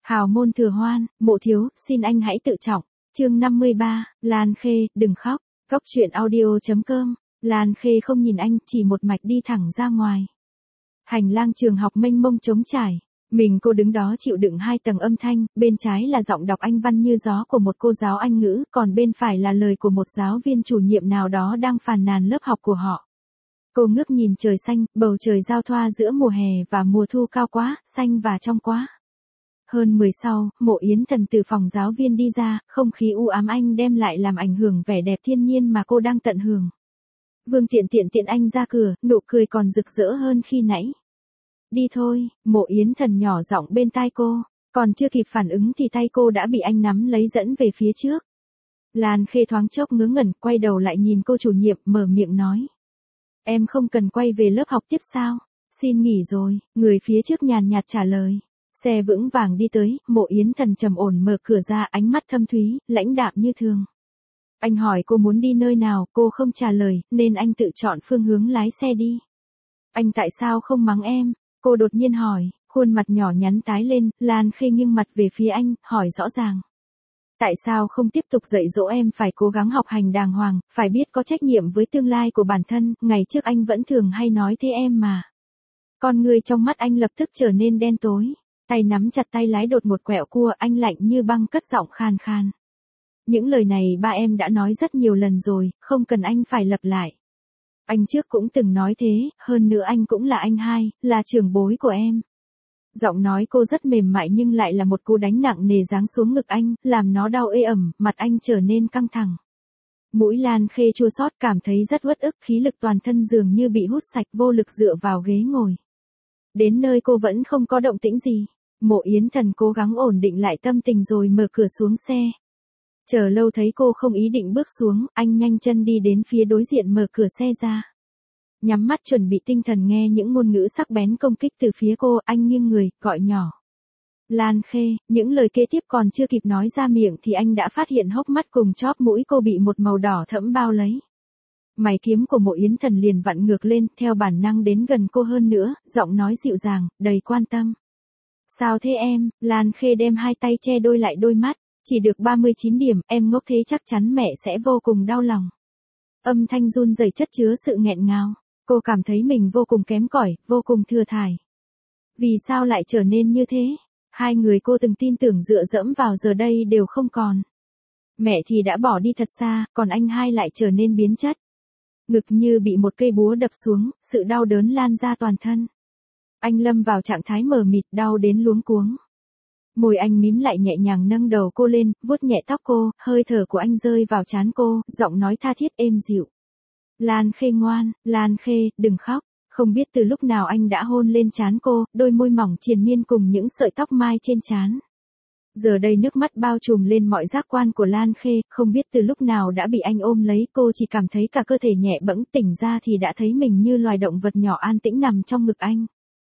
Hào môn thừa hoan, mộ thiếu, xin anh hãy tự trọng. Chương 53, Lan Khê, đừng khóc. Góc truyện audio.com. Lan Khê không nhìn anh, chỉ một mạch đi thẳng ra ngoài. Hành lang trường học mênh mông trống trải. Mình cô đứng đó chịu đựng 2 tầng âm thanh, bên trái là giọng đọc Anh văn như gió của một cô giáo Anh ngữ, còn bên phải là lời của một giáo viên chủ nhiệm nào đó đang phàn nàn lớp học của họ. Cô ngước nhìn trời xanh, bầu trời giao thoa giữa mùa hè và mùa thu cao quá, xanh và trong quá. Hơn 10 sau, Mộ Yến Thần từ phòng giáo viên đi ra, không khí u ám anh đem lại làm ảnh hưởng vẻ đẹp thiên nhiên mà cô đang tận hưởng. Vương Tiện anh ra cửa, nụ cười còn rực rỡ hơn khi nãy. Đi thôi, Mộ Yến Thần nhỏ giọng bên tai cô, còn chưa kịp phản ứng thì tay cô đã bị anh nắm lấy dẫn về phía trước. Lan Khê thoáng chốc ngớ ngẩn, quay đầu lại nhìn cô chủ nhiệm, mở miệng nói. Em không cần quay về lớp học tiếp sao? Xin nghỉ rồi, người phía trước nhàn nhạt trả lời. Xe vững vàng đi tới, Mộ Yến Thần trầm ổn mở cửa ra, ánh mắt thâm thúy, lãnh đạm như thường. Anh hỏi cô muốn đi nơi nào, cô không trả lời, nên anh tự chọn phương hướng lái xe đi. Anh tại sao không mắng em? Cô đột nhiên hỏi, khuôn mặt nhỏ nhắn tái lên, Lan Khê nghiêng mặt về phía anh, hỏi rõ ràng. Tại sao không tiếp tục dạy dỗ em phải cố gắng học hành đàng hoàng, phải biết có trách nhiệm với tương lai của bản thân, ngày trước anh vẫn thường hay nói thế em mà. Con người trong mắt anh lập tức trở nên đen tối, tay nắm chặt tay lái đột một quẹo cua, anh lạnh như băng cất giọng khàn khàn. Những lời này ba em đã nói rất nhiều lần rồi, không cần anh phải lặp lại. Anh trước cũng từng nói thế, hơn nữa anh cũng là anh hai, là trưởng bối của em. Giọng nói cô rất mềm mại nhưng lại là một cú đánh nặng nề giáng xuống ngực anh, làm nó đau ê ẩm, mặt anh trở nên căng thẳng. Mũi Lan Khê chua xót, cảm thấy rất uất ức, khí lực toàn thân dường như bị hút sạch, vô lực dựa vào ghế ngồi. Đến nơi cô vẫn không có động tĩnh gì. Mộ Yến Thần cố gắng ổn định lại tâm tình rồi mở cửa xuống xe. Chờ lâu thấy cô không ý định bước xuống, anh nhanh chân đi đến phía đối diện mở cửa xe ra. Nhắm mắt chuẩn bị tinh thần nghe những ngôn ngữ sắc bén công kích từ phía cô, anh nghiêng người, gọi nhỏ. Lan Khê, những lời kế tiếp còn chưa kịp nói ra miệng thì anh đã phát hiện hốc mắt cùng chóp mũi cô bị một màu đỏ thẫm bao lấy. Mày kiếm của Mộ Yến Thần liền vặn ngược lên, theo bản năng đến gần cô hơn nữa, giọng nói dịu dàng, đầy quan tâm. Sao thế em? Lan Khê đem 2 tay che đôi lại đôi mắt. Chỉ được 39 điểm, em ngốc thế chắc chắn mẹ sẽ vô cùng đau lòng. Âm thanh run rẩy chất chứa sự nghẹn ngào. Cô cảm thấy mình vô cùng kém cỏi, vô cùng thừa thải. Vì sao lại trở nên như thế? 2 người cô từng tin tưởng dựa dẫm vào giờ đây đều không còn. Mẹ thì đã bỏ đi thật xa, còn anh hai lại trở nên biến chất. Ngực như bị một cây búa đập xuống, sự đau đớn lan ra toàn thân. Anh lâm vào trạng thái mờ mịt, đau đến luống cuống. Môi anh mím lại nhẹ nhàng nâng đầu cô lên, vuốt nhẹ tóc cô, hơi thở của anh rơi vào trán cô, giọng nói tha thiết êm dịu. Lan Khê ngoan, Lan Khê, đừng khóc. Không biết từ lúc nào anh đã hôn lên trán cô, đôi môi mỏng triền miên cùng những sợi tóc mai trên trán. Giờ đây nước mắt bao trùm lên mọi giác quan của Lan Khê, không biết từ lúc nào đã bị anh ôm lấy, cô chỉ cảm thấy cả cơ thể nhẹ bẫng, tỉnh ra thì đã thấy mình như loài động vật nhỏ an tĩnh nằm trong ngực anh.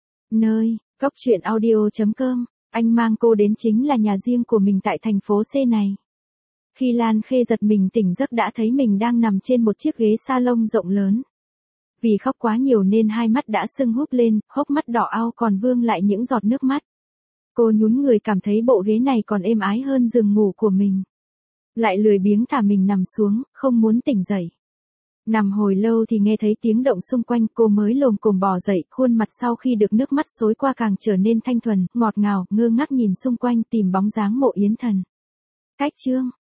Nơi, góc truyện audio.com. Anh mang cô đến chính là nhà riêng của mình tại thành phố C này. Khi Lan Khê giật mình tỉnh giấc đã thấy mình đang nằm trên một chiếc ghế salon rộng lớn. Vì khóc quá nhiều nên 2 mắt đã sưng húp lên, hốc mắt đỏ ao còn vương lại những giọt nước mắt. Cô nhún người cảm thấy bộ ghế này còn êm ái hơn giường ngủ của mình. Lại lười biếng thả mình nằm xuống, không muốn tỉnh dậy. Nằm hồi lâu thì nghe thấy tiếng động xung quanh, cô mới lồm cồm bò dậy, khuôn mặt sau khi được nước mắt xối qua càng trở nên thanh thuần, ngọt ngào, ngơ ngác nhìn xung quanh tìm bóng dáng Mộ Yến Thần. Cách chương